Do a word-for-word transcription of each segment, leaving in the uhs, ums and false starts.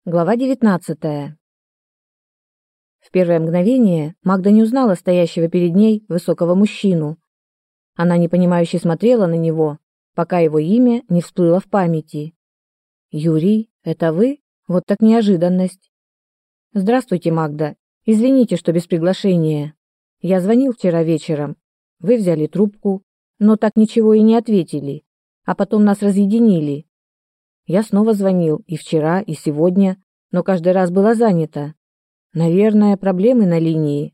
Глава девятнадцатая. В первое мгновение Магда не узнала стоящего перед ней высокого мужчину. Она непонимающе смотрела на него, пока его имя не всплыло в памяти. «Юрий, это вы? Вот так неожиданность!» «Здравствуйте, Магда. Извините, что без приглашения. Я звонил вчера вечером. Вы взяли трубку, но так ничего и не ответили, а потом нас разъединили. Я снова звонил и вчера, и сегодня, но каждый раз была занята. Наверное, проблемы на линии».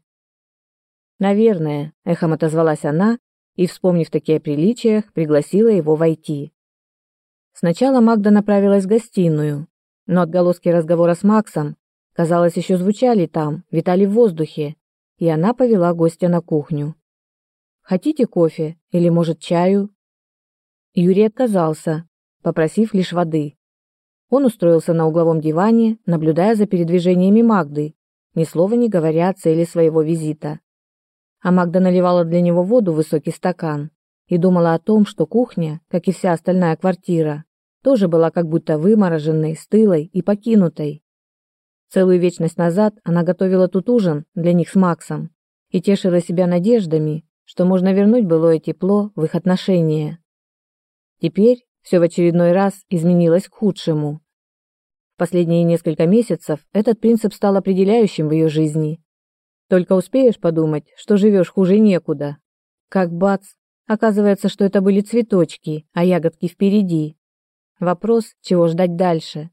«Наверное», — эхом отозвалась она и, вспомнив такие о приличиях, пригласила его войти. Сначала Магда направилась в гостиную, но отголоски разговора с Максом, казалось, еще звучали там, витали в воздухе, и она повела гостя на кухню. «Хотите кофе или, может, чаю?» Юрий отказался, попросив лишь воды. Он устроился на угловом диване, наблюдая за передвижениями Магды, ни слова не говоря о цели своего визита. А Магда наливала для него воду в высокий стакан и думала о том, что кухня, как и вся остальная квартира, тоже была как будто вымороженной, стылой и покинутой. Целую вечность назад она готовила тут ужин для них с Максом и тешила себя надеждами, что можно вернуть былое тепло в их отношения. Теперь все в очередной раз изменилось к худшему. В последние несколько месяцев этот принцип стал определяющим в ее жизни. Только успеешь подумать, что живешь хуже некуда. Как бац, оказывается, что это были цветочки, а ягодки впереди. Вопрос, чего ждать дальше.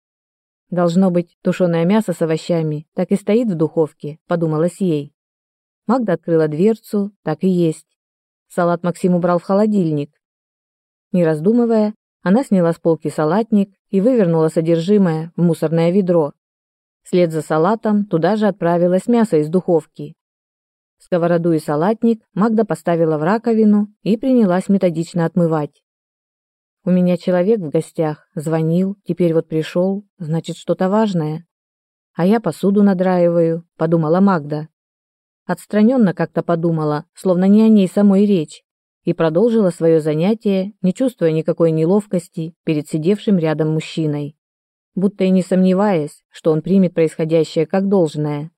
Должно быть, тушеное мясо с овощами так и стоит в духовке, подумалось ей. Магда открыла дверцу, так и есть. Салат Максим убрал в холодильник. Не раздумывая, она сняла с полки салатник и вывернула содержимое в мусорное ведро. Вслед за салатом туда же отправилось мясо из духовки. Сковороду и салатник Магда поставила в раковину и принялась методично отмывать. «У меня человек в гостях, звонил, теперь вот пришел, значит, что-то важное. А я посуду надраиваю», — подумала Магда. Отстраненно как-то подумала, словно не о ней самой речь, и продолжила свое занятие, не чувствуя никакой неловкости перед сидевшим рядом мужчиной, будто и не сомневаясь, что он примет происходящее как должное.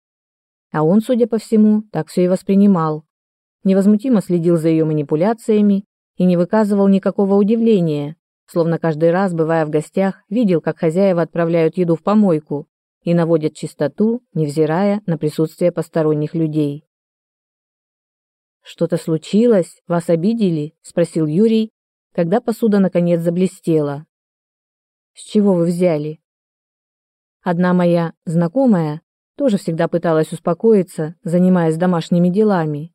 А он, судя по всему, так все и воспринимал. Невозмутимо следил за ее манипуляциями и не выказывал никакого удивления, словно каждый раз, бывая в гостях, видел, как хозяева отправляют еду в помойку и наводят чистоту, невзирая на присутствие посторонних людей. «Что-то случилось? Вас обидели?» — спросил Юрий, когда посуда наконец заблестела. «С чего вы взяли?» Одна моя знакомая тоже всегда пыталась успокоиться, занимаясь домашними делами.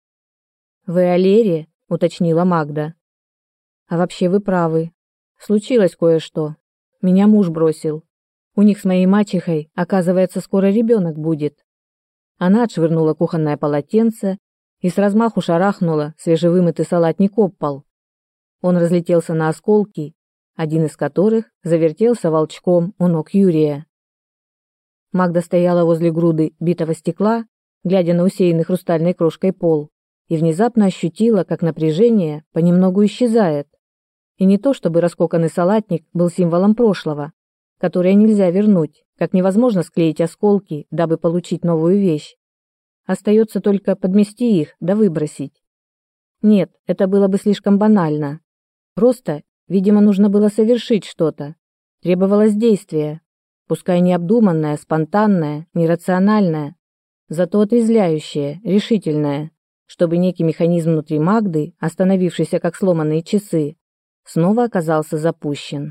«Вы о Лере?» — уточнила Магда. «А вообще вы правы. Случилось кое-что. Меня муж бросил. У них с моей мачехой, оказывается, скоро ребенок будет». Она отшвырнула кухонное полотенце и с размаху шарахнула свежевымытый салатник об пол. Он разлетелся на осколки, один из которых завертелся волчком у ног Юрия. Магда стояла возле груды битого стекла, глядя на усеянный хрустальной крошкой пол, и внезапно ощутила, как напряжение понемногу исчезает. И не то чтобы раскоканный салатник был символом прошлого, которое нельзя вернуть, как невозможно склеить осколки, дабы получить новую вещь. Остается только подмести их да выбросить. Нет, это было бы слишком банально. Просто, видимо, нужно было совершить что-то. Требовалось действие, пускай необдуманное, спонтанное, нерациональное, зато отрезвляющее, решительное, чтобы некий механизм внутри Магды, остановившийся как сломанные часы, снова оказался запущен.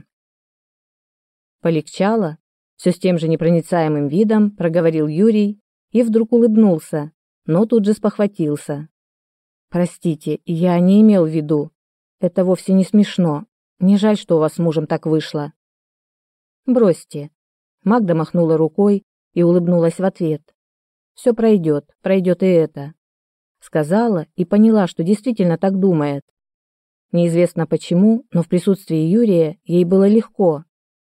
«Полегчало?» — все с тем же непроницаемым видом проговорил Юрий и вдруг улыбнулся, но тут же спохватился. «Простите, я не имел в виду. Это вовсе не смешно. Мне жаль, что у вас с мужем так вышло». «Бросьте». Магда махнула рукой и улыбнулась в ответ. «Все пройдет, пройдет и это». Сказала и поняла, что действительно так думает. Неизвестно почему, но в присутствии Юрия ей было легко.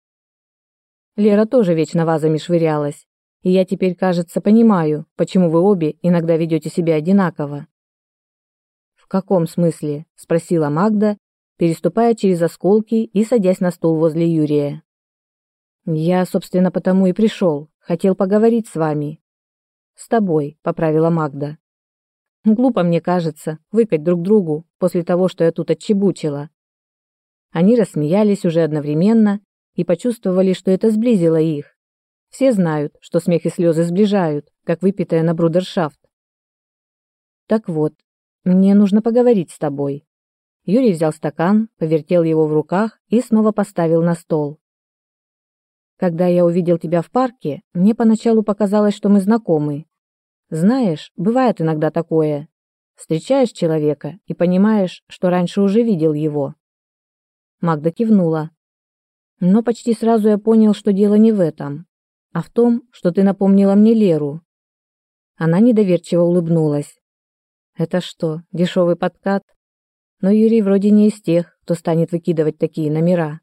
Лера тоже вечно вазами швырялась, и я теперь, кажется, понимаю, почему вы обе иногда ведете себя одинаково. «В каком смысле?» — спросила Магда, переступая через осколки и садясь на стул возле Юрия. Я, собственно, потому и пришел. Хотел поговорить с вами. С тобой, поправила Магда. Глупо, мне кажется, выкать друг другу после того, что я тут отчебучила. Они рассмеялись уже одновременно и почувствовали, что это сблизило их. Все знают, что смех и слезы сближают, как выпитое на брудершафт. Так вот, мне нужно поговорить с тобой. Юрий взял стакан, повертел его в руках и снова поставил на стол. Когда я увидел тебя в парке, мне поначалу показалось, что мы знакомы. Знаешь, бывает иногда такое. Встречаешь человека и понимаешь, что раньше уже видел его. Магда кивнула. Но почти сразу я понял, что дело не в этом, а в том, что ты напомнила мне Леру. Она недоверчиво улыбнулась. Это что, дешевый подкат? Но Юрий вроде не из тех, кто станет выкидывать такие номера.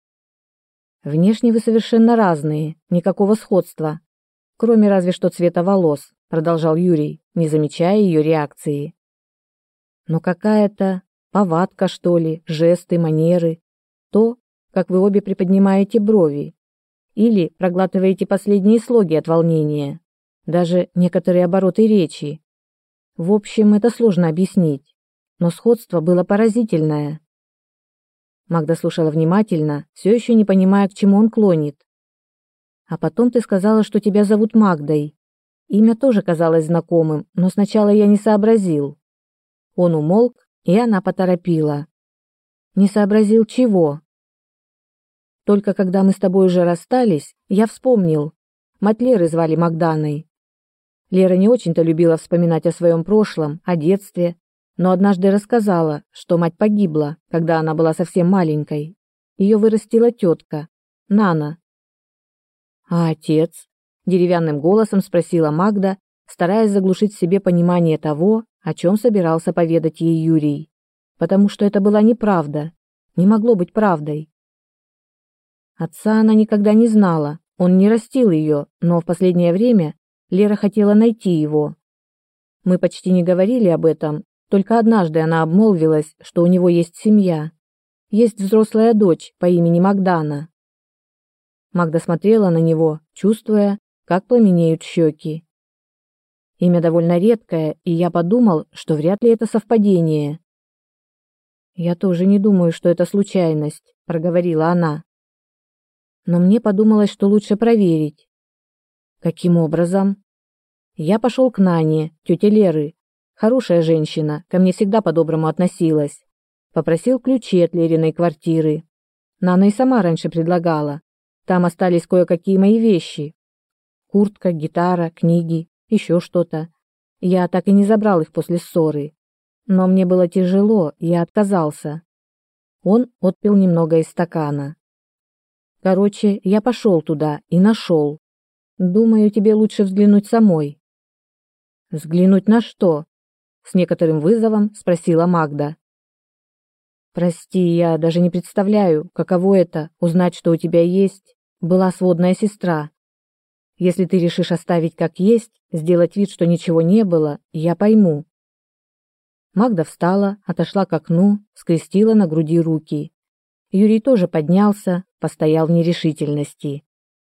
Внешне вы совершенно разные, никакого сходства, кроме разве что цвета волос, продолжал Юрий, не замечая ее реакции. Но какая-то повадка, что ли, жесты, манеры, то, как вы обе приподнимаете брови или проглатываете последние слоги от волнения, даже некоторые обороты речи. В общем, это сложно объяснить, но сходство было поразительное. Магда слушала внимательно, все еще не понимая, к чему он клонит. А потом ты сказала, что тебя зовут Магдой. Имя тоже казалось знакомым, но сначала я не сообразил. Он умолк, и она поторопила. Не сообразил чего? Только когда мы с тобой уже расстались, я вспомнил. Мать Леры звали Магданой. Лера не очень-то любила вспоминать о своем прошлом, о детстве, но однажды рассказала, что мать погибла, когда она была совсем маленькой. Ее вырастила тетка, Нана. «А отец?» – деревянным голосом спросила Магда, стараясь заглушить в себе понимание того, о чем собирался поведать ей Юрий. Потому что это была неправда, не могло быть правдой. Отца она никогда не знала, он не растил ее, но в последнее время Лера хотела найти его. Мы почти не говорили об этом, только однажды она обмолвилась, что у него есть семья. Есть взрослая дочь по имени Магдана. Магда смотрела на него, чувствуя, как пламенеют щеки. Имя довольно редкое, и я подумал, что вряд ли это совпадение. «Я тоже не думаю, что это случайность», — проговорила она. «Но мне подумалось, что лучше проверить». «Каким образом?» «Я пошел к Нане, тете Леры. Хорошая женщина, ко мне всегда по-доброму относилась. Попросил ключи от Лериной квартиры. Нана и сама раньше предлагала. Там остались кое-какие мои вещи. Куртка, гитара, книги, еще что-то. Я так и не забрал их после ссоры. Но мне было тяжело, я отказался». Он отпил немного из стакана. «Короче, я пошел туда и нашел. Думаю, тебе лучше взглянуть самой». «Взглянуть на что?» С некоторым вызовом спросила Магда. «Прости, я даже не представляю, каково это узнать, что у тебя есть, была сводная сестра. Если ты решишь оставить как есть, сделать вид, что ничего не было, я пойму». Магда встала, отошла к окну, скрестила на груди руки. Юрий тоже поднялся, постоял в нерешительности.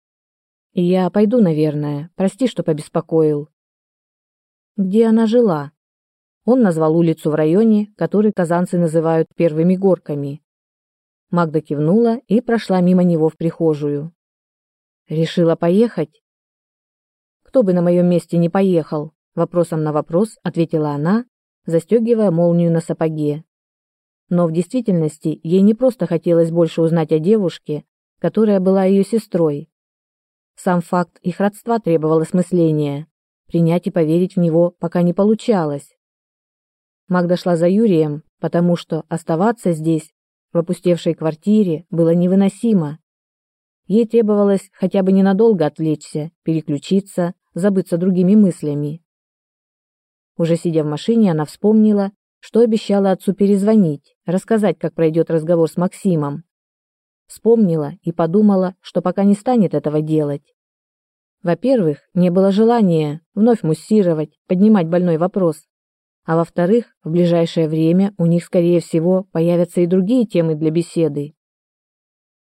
«Я пойду, наверное. Прости, что побеспокоил». «Где она жила?» Он назвал улицу в районе, который казанцы называют Первыми Горками. Магда кивнула и прошла мимо него в прихожую. «Решила поехать?» «Кто бы на моем месте не поехал?» Вопросом на вопрос ответила она, застегивая молнию на сапоге. Но в действительности ей не просто хотелось больше узнать о девушке, которая была ее сестрой. Сам факт их родства требовал осмысления. Принять и поверить в него пока не получалось. Магда шла за Юрием, потому что оставаться здесь, в опустевшей квартире, было невыносимо. Ей требовалось хотя бы ненадолго отвлечься, переключиться, забыться другими мыслями. Уже сидя в машине, она вспомнила, что обещала отцу перезвонить, рассказать, как пройдет разговор с Максимом. Вспомнила и подумала, что пока не станет этого делать. Во-первых, не было желания вновь муссировать, поднимать больной вопрос. А во-вторых, в ближайшее время у них, скорее всего, появятся и другие темы для беседы.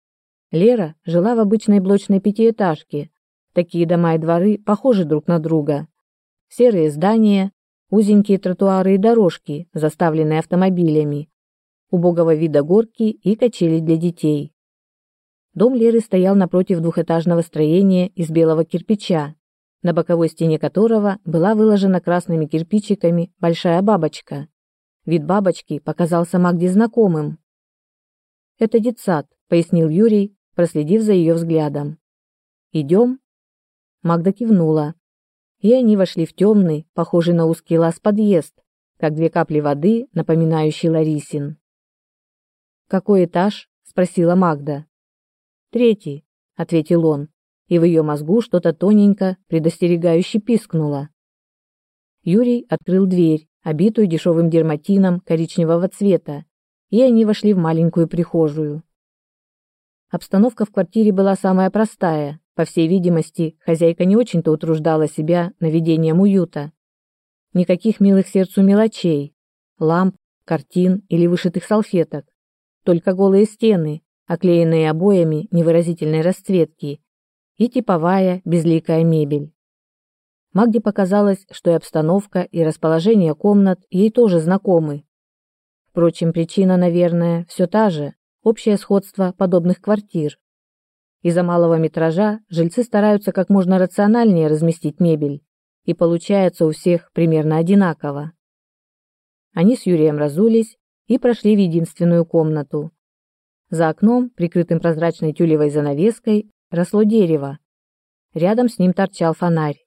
Лера жила в обычной блочной пятиэтажке. Такие дома и дворы похожи друг на друга. Серые здания, узенькие тротуары и дорожки, заставленные автомобилями, убогого вида горки и качели для детей. Дом Леры стоял напротив двухэтажного строения из белого кирпича, на боковой стене которого была выложена красными кирпичиками большая бабочка. Вид бабочки показался Магде знакомым. «Это детсад», — пояснил Юрий, проследив за ее взглядом. «Идем?» Магда кивнула, и они вошли в темный, похожий на узкий лаз подъезд, как две капли воды, напоминающий Ларисин. «Какой этаж?» — спросила Магда. «Третий», — ответил он, и в ее мозгу что-то тоненько, предостерегающе пискнуло. Юрий открыл дверь, обитую дешевым дерматином коричневого цвета, и они вошли в маленькую прихожую. Обстановка в квартире была самая простая. По всей видимости, хозяйка не очень-то утруждала себя наведением уюта. Никаких милых сердцу мелочей, ламп, картин или вышитых салфеток. Только голые стены, оклеенные обоями невыразительной расцветки, и типовая безликая мебель. Магде показалось, что и обстановка, и расположение комнат ей тоже знакомы. Впрочем, причина, наверное, все та же – общее сходство подобных квартир. Из-за малого метража жильцы стараются как можно рациональнее разместить мебель, и получается у всех примерно одинаково. Они с Юрием разулись и прошли в единственную комнату. За окном, прикрытым прозрачной тюлевой занавеской, росло дерево. Рядом с ним торчал фонарь.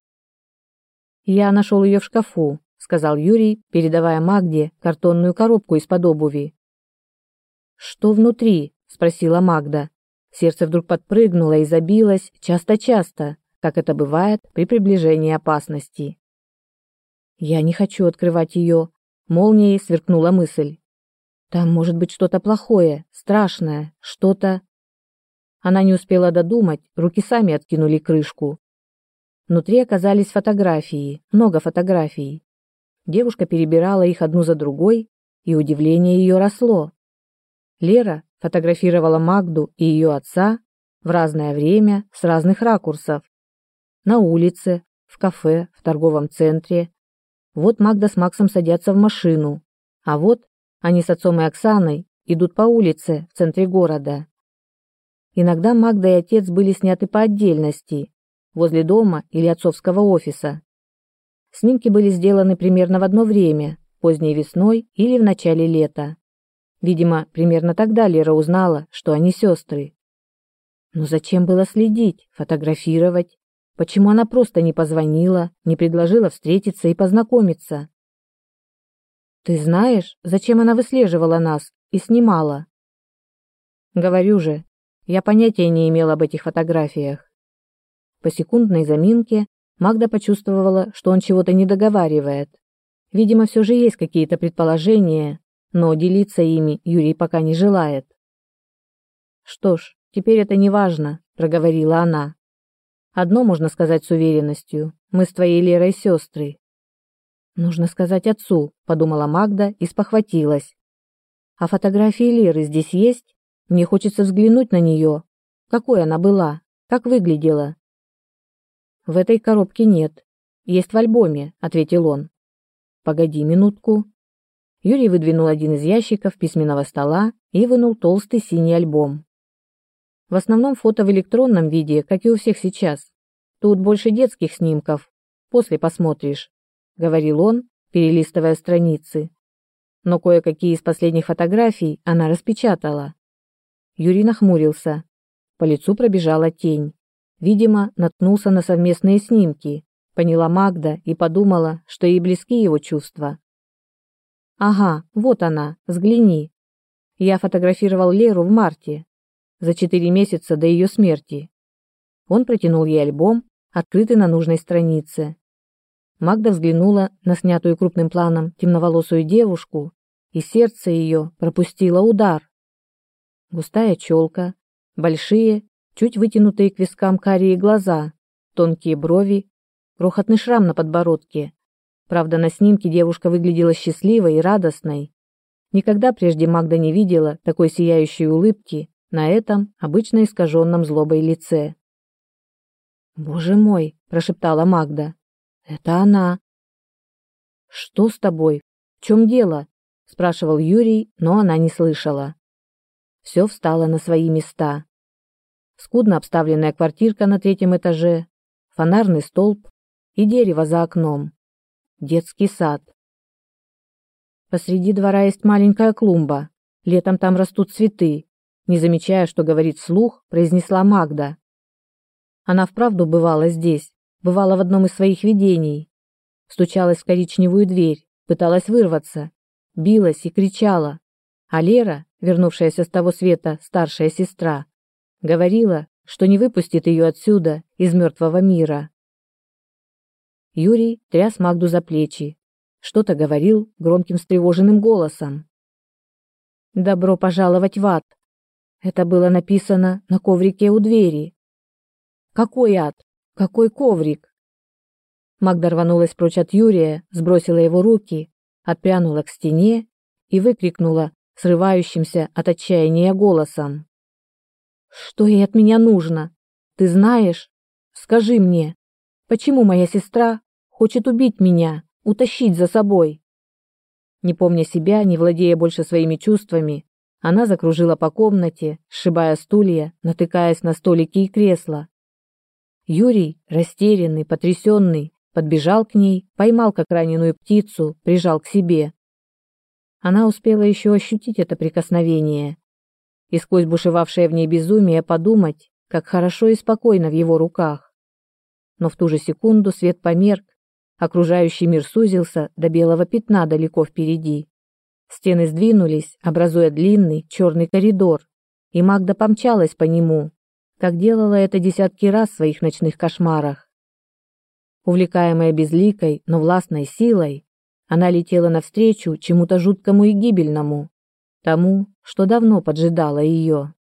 «Я нашел ее в шкафу», — сказал Юрий, передавая Магде картонную коробку из-под обуви. «Что внутри?» — спросила Магда. Сердце вдруг подпрыгнуло и забилось часто-часто, как это бывает при приближении опасности. «Я не хочу открывать ее», — молнией сверкнула мысль. «Там может быть что-то плохое, страшное, что-то...» Она не успела додумать, руки сами откинули крышку. Внутри оказались фотографии, много фотографий. Девушка перебирала их одну за другой, и удивление ее росло. Лера фотографировала Магду и ее отца в разное время с разных ракурсов. На улице, в кафе, в торговом центре. Вот Магда с Максом садятся в машину, а вот они с отцом и Оксаной идут по улице в центре города. Иногда Магда и отец были сняты по отдельности, возле дома или отцовского офиса. Снимки были сделаны примерно в одно время, поздней весной или в начале лета. Видимо, примерно тогда Лера узнала, что они сестры. Но зачем было следить, фотографировать? Почему она просто не позвонила, не предложила встретиться и познакомиться? «Ты знаешь, зачем она выслеживала нас и снимала?» «Говорю же, я понятия не имела об этих фотографиях». По секундной заминке Магда почувствовала, что он чего-то не договаривает. Видимо, все же есть какие-то предположения, но делиться ими Юрий пока не желает. «Что ж, теперь это не важно», — проговорила она. «Одно можно сказать с уверенностью: мы с твоей Лерой сестры». «Нужно сказать отцу», — подумала Магда и спохватилась. «А фотографии Леры здесь есть? Мне хочется взглянуть на нее. Какой она была? Как выглядела?» «В этой коробке нет. Есть в альбоме», — ответил он. «Погоди минутку». Юрий выдвинул один из ящиков письменного стола и вынул толстый синий альбом. В основном фото в электронном виде, как и у всех сейчас. Тут больше детских снимков. После посмотришь, — говорил он, перелистывая страницы. Но кое-какие из последних фотографий она распечатала. Юрий нахмурился. По лицу пробежала тень. Видимо, наткнулся на совместные снимки. Поняла Магда и подумала, что ей близки его чувства. «Ага, вот она, взгляни. Я фотографировал Леру в марте, за четыре месяца до ее смерти». Он протянул ей альбом, открытый на нужной странице. Магда взглянула на снятую крупным планом темноволосую девушку, и сердце ее пропустило удар. Густая челка, большие, чуть вытянутые к вискам карие глаза, тонкие брови, крохотный шрам на подбородке. Правда, на снимке девушка выглядела счастливой и радостной. Никогда прежде Магда не видела такой сияющей улыбки на этом обычно искаженном злобой лице. «Боже мой!» – прошептала Магда. «Это она!» «Что с тобой? В чем дело?» – спрашивал Юрий, но она не слышала. Все встало на свои места. Скудно обставленная квартирка на третьем этаже, фонарный столб и дерево за окном. Детский сад. Посреди двора есть маленькая клумба. Летом там растут цветы. Не замечая, что говорит вслух, произнесла Магда. Она вправду бывала здесь, бывала в одном из своих видений. Стучалась в коричневую дверь, пыталась вырваться, билась и кричала. А Лера, вернувшаяся с того света старшая сестра, говорила, что не выпустит ее отсюда, из мертвого мира. Юрий тряс Магду за плечи, что-то говорил громким встревоженным голосом. «Добро пожаловать в ад!» Это было написано на коврике у двери. «Какой ад? Какой коврик?» Магда рванулась прочь от Юрия, сбросила его руки, отпрянула к стене и выкрикнула срывающимся от отчаяния голосом. «Что ей от меня нужно? Ты знаешь? Скажи мне, почему моя сестра хочет убить меня, утащить за собой?» Не помня себя, не владея больше своими чувствами, она закружила по комнате, сшибая стулья, натыкаясь на столики и кресла. Юрий, растерянный, потрясенный, подбежал к ней, поймал как раненую птицу, прижал к себе. Она успела еще ощутить это прикосновение и сквозь бушевавшее в ней безумие подумать, как хорошо и спокойно в его руках. Но в ту же секунду свет померк, окружающий мир сузился до белого пятна далеко впереди. Стены сдвинулись, образуя длинный черный коридор, и Магда помчалась по нему, как делала это десятки раз в своих ночных кошмарах. Увлекаемая безликой, но властной силой, она летела навстречу чему-то жуткому и гибельному, тому, что давно поджидало ее.